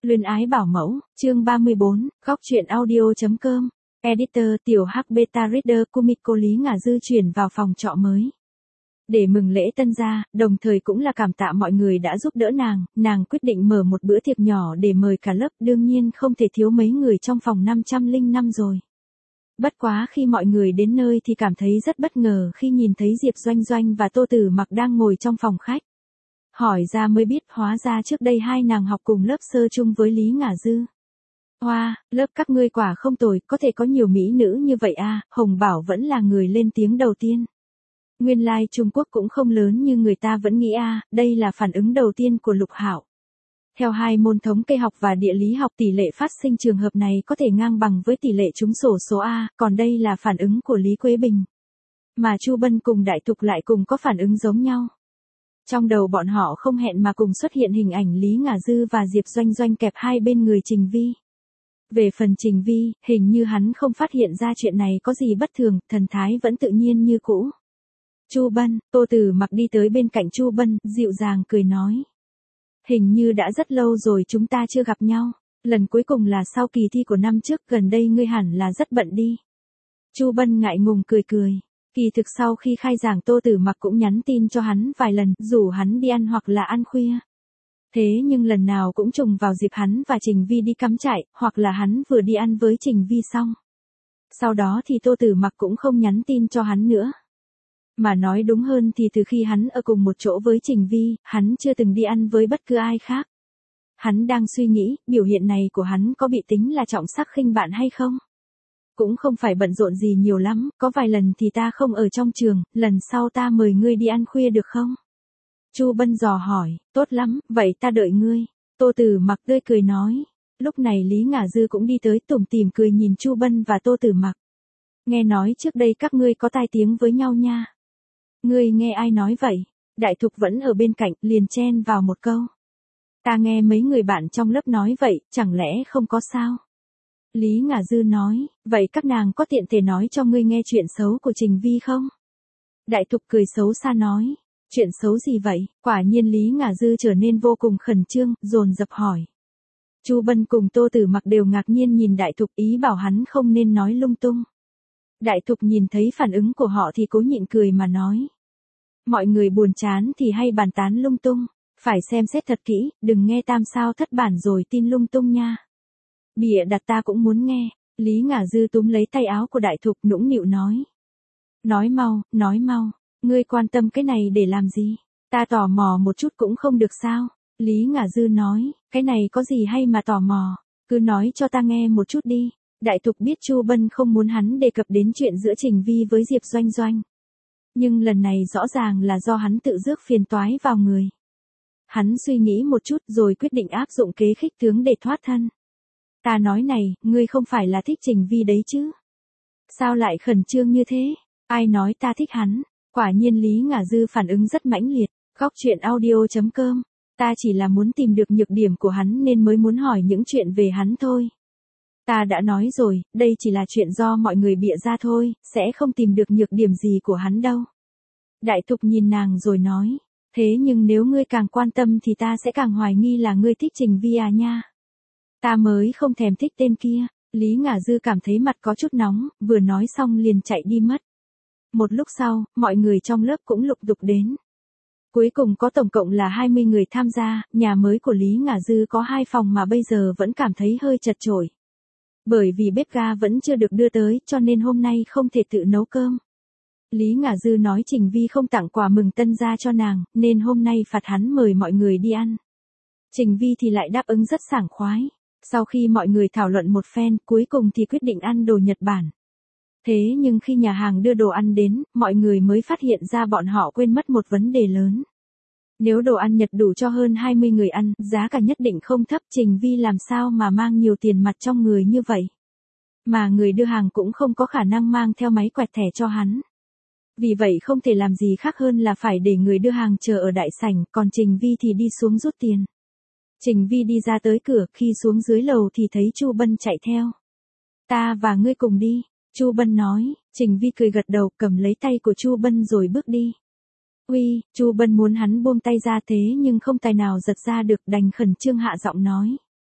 Luyến ái bảo mẫu, chương 34, góc truyện audio.com. Editor tiểu Hắc Beta Reader Kumiko Lý Ngả Dư chuyển vào phòng trọ mới. Để mừng lễ tân gia, đồng thời cũng là cảm tạ mọi người đã giúp đỡ nàng quyết định mở một bữa tiệc nhỏ để mời cả lớp, đương nhiên không thể thiếu mấy người trong phòng 505 rồi. Bất quá khi mọi người đến nơi thì cảm thấy rất bất ngờ khi nhìn thấy Diệp Doanh Doanh và Tô Tử Mặc đang ngồi trong phòng khách. Hỏi ra mới biết hóa ra trước đây hai nàng học cùng lớp sơ chung với Lý Ngả Dư. Hoa, lớp các ngươi quả không tồi, có thể có nhiều mỹ nữ như vậy à, Hồng Bảo vẫn là người lên tiếng đầu tiên. Nguyên lai Trung Quốc cũng không lớn như người ta vẫn nghĩ à, đây là phản ứng đầu tiên của Lục Hạo. Theo hai môn thống kê học và địa lý học tỷ lệ phát sinh trường hợp này có thể ngang bằng với tỷ lệ trúng xổ số A, còn đây là phản ứng của Lý Quế Bình. Mà Chu Bân cùng Đại Thục lại cùng có phản ứng giống nhau. Trong đầu bọn họ không hẹn mà cùng xuất hiện hình ảnh Lý Ngả Dư và Diệp Doanh Doanh kẹp hai bên người Trình Vi. Về phần Trình Vi, hình như hắn không phát hiện ra chuyện này có gì bất thường, thần thái vẫn tự nhiên như cũ. Chu Bân, Tô Tử Mặc đi tới bên cạnh Chu Bân, dịu dàng cười nói. Hình như đã rất lâu rồi chúng ta chưa gặp nhau, lần cuối cùng là sau kỳ thi của năm trước, gần đây ngươi hẳn là rất bận đi. Chu Bân ngại ngùng cười cười. Kỳ thực sau khi khai giảng Tô Tử Mặc cũng nhắn tin cho hắn vài lần, rủ hắn đi ăn hoặc là ăn khuya. Thế nhưng lần nào cũng trùng vào dịp hắn và Trình Vi đi cắm trại, hoặc là hắn vừa đi ăn với Trình Vi xong. Sau đó thì Tô Tử Mặc cũng không nhắn tin cho hắn nữa. Mà nói đúng hơn thì từ khi hắn ở cùng một chỗ với Trình Vi, hắn chưa từng đi ăn với bất cứ ai khác. Hắn đang suy nghĩ, biểu hiện này của hắn có bị tính là trọng sắc khinh bạn hay không? Cũng không phải bận rộn gì nhiều lắm, có vài lần thì ta không ở trong trường, lần sau ta mời ngươi đi ăn khuya được không? Chu Bân dò hỏi, tốt lắm, vậy ta đợi ngươi. Tô Tử Mặc tươi cười nói. Lúc này Lý Ngả Dư cũng đi tới tủm tỉm cười nhìn Chu Bân và Tô Tử Mặc. Nghe nói trước đây các ngươi có tai tiếng với nhau nha. Ngươi nghe ai nói vậy? Đại Thục vẫn ở bên cạnh, liền chen vào một câu. Ta nghe mấy người bạn trong lớp nói vậy, chẳng lẽ không có sao? Lý Ngả Dư nói, vậy các nàng có tiện thể nói cho ngươi nghe chuyện xấu của Trình Vi không? Đại Thục cười xấu xa nói, chuyện xấu gì vậy? Quả nhiên Lý Ngả Dư trở nên vô cùng khẩn trương, dồn dập hỏi. Chu Bân cùng Tô Tử Mặc đều ngạc nhiên nhìn Đại Thục, ý bảo hắn không nên nói lung tung. Đại Thục nhìn thấy phản ứng của họ thì cố nhịn cười mà nói. Mọi người buồn chán thì hay bàn tán lung tung, phải xem xét thật kỹ, đừng nghe tam sao thất bản rồi tin lung tung nha. Bịa đặt ta cũng muốn nghe. Lý Ngả Dư túm lấy tay áo của Đại Thục nũng nịu nói. Nói mau, ngươi quan tâm cái này để làm gì? Ta tò mò một chút cũng không được sao? Lý Ngả Dư nói, cái này có gì hay mà tò mò, cứ nói cho ta nghe một chút đi. Đại Thục biết Chu Bân không muốn hắn đề cập đến chuyện giữa Trình Vi với Diệp Doanh Doanh. Nhưng lần này rõ ràng là do hắn tự rước phiền toái vào người. Hắn suy nghĩ một chút rồi quyết định áp dụng kế khích tướng để thoát thân. Ta nói này, ngươi không phải là thích Trình Vi đấy chứ? Sao lại khẩn trương như thế? Ai nói ta thích hắn? Quả nhiên Lý Ngả Dư phản ứng rất mãnh liệt. Góc truyện audio.com. Ta chỉ là muốn tìm được nhược điểm của hắn nên mới muốn hỏi những chuyện về hắn thôi. Ta đã nói rồi, đây chỉ là chuyện do mọi người bịa ra thôi, sẽ không tìm được nhược điểm gì của hắn đâu. Đại Thục nhìn nàng rồi nói, thế nhưng nếu ngươi càng quan tâm thì ta sẽ càng hoài nghi là ngươi thích Trình Vi à nha. Ta mới không thèm thích tên kia. Lý Ngả Dư cảm thấy mặt có chút nóng, vừa nói xong liền chạy đi mất. Một lúc sau, mọi người trong lớp cũng lục tục đến. Cuối cùng có tổng cộng là 20 người tham gia, nhà mới của Lý Ngả Dư có 2 phòng mà bây giờ vẫn cảm thấy hơi chật chội. Bởi vì bếp ga vẫn chưa được đưa tới cho nên hôm nay không thể tự nấu cơm. Lý Ngả Dư nói Trình Vi không tặng quà mừng tân gia cho nàng, nên hôm nay phạt hắn mời mọi người đi ăn. Trình Vi thì lại đáp ứng rất sảng khoái. Sau khi mọi người thảo luận một phen, cuối cùng thì quyết định ăn đồ Nhật Bản. Thế nhưng khi nhà hàng đưa đồ ăn đến, mọi người mới phát hiện ra bọn họ quên mất một vấn đề lớn. Nếu đồ ăn Nhật đủ cho hơn 20 người ăn, giá cả nhất định không thấp, Trình Vi làm sao mà mang nhiều tiền mặt trong người như vậy. Mà người đưa hàng cũng không có khả năng mang theo máy quẹt thẻ cho hắn. Vì vậy không thể làm gì khác hơn là phải để người đưa hàng chờ ở đại sảnh, còn Trình Vi thì đi xuống rút tiền. Trình Vi đi ra tới cửa, khi xuống dưới lầu thì thấy Chu Bân chạy theo. Ta và ngươi cùng đi, Chu Bân nói. Trình Vi cười gật đầu, cầm lấy tay của Chu Bân rồi bước đi. Uy, Chu Bân muốn hắn buông tay ra thế nhưng không tài nào giật ra được, đành khẩn trương hạ giọng nói.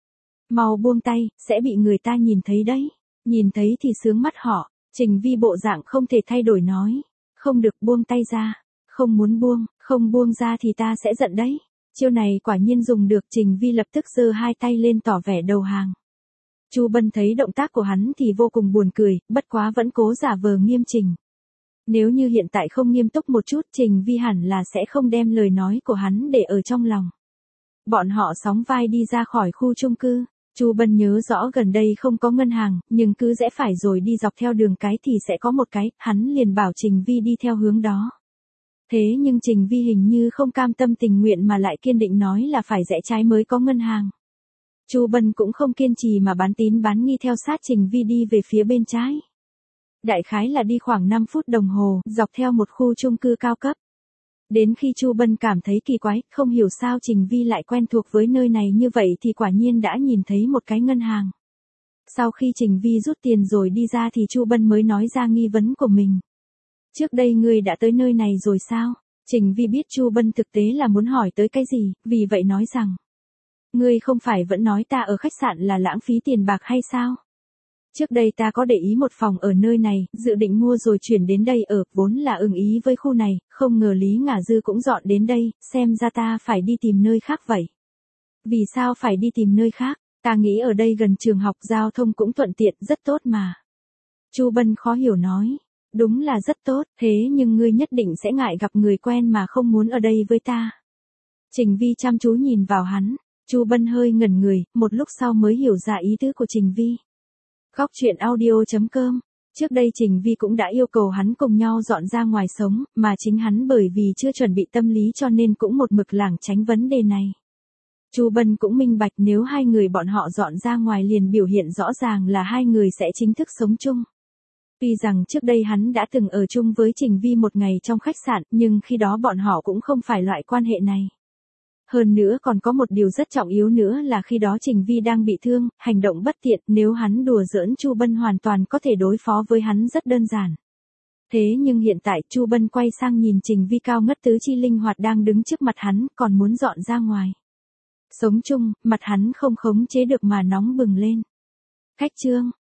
Mau buông tay, sẽ bị người ta nhìn thấy đấy. Nhìn thấy thì sướng mắt họ. Trình Vi bộ dạng không thể thay đổi nói. Không được, buông tay ra. Không muốn buông, không buông ra thì ta sẽ giận đấy. Chiêu này quả nhiên dùng được. Trình Vi lập tức giơ hai tay lên tỏ vẻ đầu hàng. Chu Bân thấy động tác của hắn thì vô cùng buồn cười, bất quá vẫn cố giả vờ nghiêm chỉnh. Nếu như hiện tại không nghiêm túc một chút, Trình Vi hẳn là sẽ không đem lời nói của hắn để ở trong lòng. Bọn họ sóng vai đi ra khỏi khu chung cư. Chu Bân nhớ rõ gần đây không có ngân hàng, nhưng cứ rẽ phải rồi đi dọc theo đường cái thì sẽ có một cái, hắn liền bảo Trình Vi đi theo hướng đó. Thế nhưng Trình Vi hình như không cam tâm tình nguyện mà lại kiên định nói là phải rẽ trái mới có ngân hàng. Chu Bân cũng không kiên trì mà bán tín bán nghi theo sát Trình Vi đi về phía bên trái. Đại khái là đi khoảng 5 phút đồng hồ, dọc theo một khu chung cư cao cấp. Đến khi Chu Bân cảm thấy kỳ quái, không hiểu sao Trình Vi lại quen thuộc với nơi này như vậy thì quả nhiên đã nhìn thấy một cái ngân hàng. Sau khi Trình Vi rút tiền rồi đi ra thì Chu Bân mới nói ra nghi vấn của mình. Trước đây ngươi đã tới nơi này rồi sao? Trình Vi biết Chu Bân thực tế là muốn hỏi tới cái gì, vì vậy nói rằng. Ngươi không phải vẫn nói ta ở khách sạn là lãng phí tiền bạc hay sao? Trước đây ta có để ý một phòng ở nơi này, dự định mua rồi chuyển đến đây ở, vốn là ưng ý với khu này, không ngờ Lý Ngả Dư cũng dọn đến đây, xem ra ta phải đi tìm nơi khác vậy. Vì sao phải đi tìm nơi khác? Ta nghĩ ở đây gần trường học, giao thông cũng thuận tiện, rất tốt mà. Chu Bân khó hiểu nói. Đúng là rất tốt, thế nhưng ngươi nhất định sẽ ngại gặp người quen mà không muốn ở đây với ta. Trình Vi chăm chú nhìn vào hắn. Chu Bân hơi ngẩn người, một lúc sau mới hiểu ra ý tứ của Trình Vi. Góc truyện audio.com. Trước đây Trình Vi cũng đã yêu cầu hắn cùng nhau dọn ra ngoài sống, mà chính hắn bởi vì chưa chuẩn bị tâm lý cho nên cũng một mực lảng tránh vấn đề này. Chu Bân cũng minh bạch nếu hai người bọn họ dọn ra ngoài liền biểu hiện rõ ràng là hai người sẽ chính thức sống chung. Tuy rằng trước đây hắn đã từng ở chung với Trình Vi một ngày trong khách sạn, nhưng khi đó bọn họ cũng không phải loại quan hệ này. Hơn nữa còn có một điều rất trọng yếu nữa là khi đó Trình Vi đang bị thương, hành động bất tiện, nếu hắn đùa giỡn Chu Bân hoàn toàn có thể đối phó với hắn rất đơn giản. Thế nhưng hiện tại Chu Bân quay sang nhìn Trình Vi cao ngất tứ chi linh hoạt đang đứng trước mặt hắn, còn muốn dọn ra ngoài. Sống chung, mặt hắn không khống chế được mà nóng bừng lên. Khách trương,